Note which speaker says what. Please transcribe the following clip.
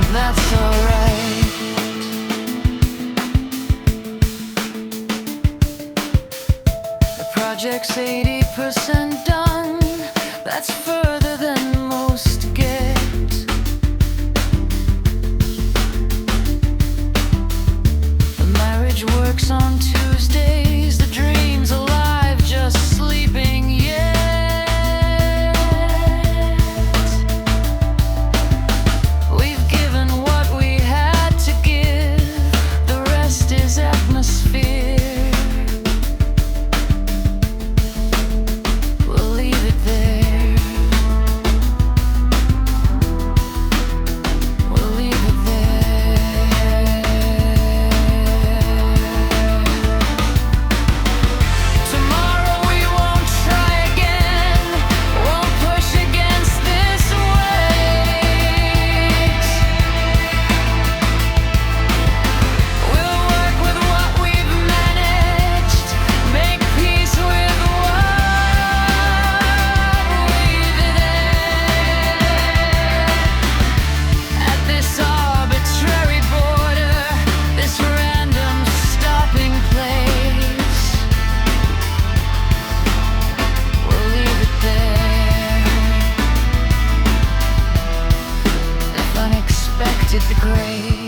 Speaker 1: that's alright. The project's 80% done, that's further than most get. The marriage works on Tuesdays, the dream's alive, just sleeping yet. We've given what we had to give, the rest is atmosphere. We'll leave it there. We'll leave it there. Tomorrow we won't try again, won't push against this weight. We'll work with what we've managed, make peace with what we've at this arbitrary border, this random stopping place. We'll leave it there. If unexpected, the grave.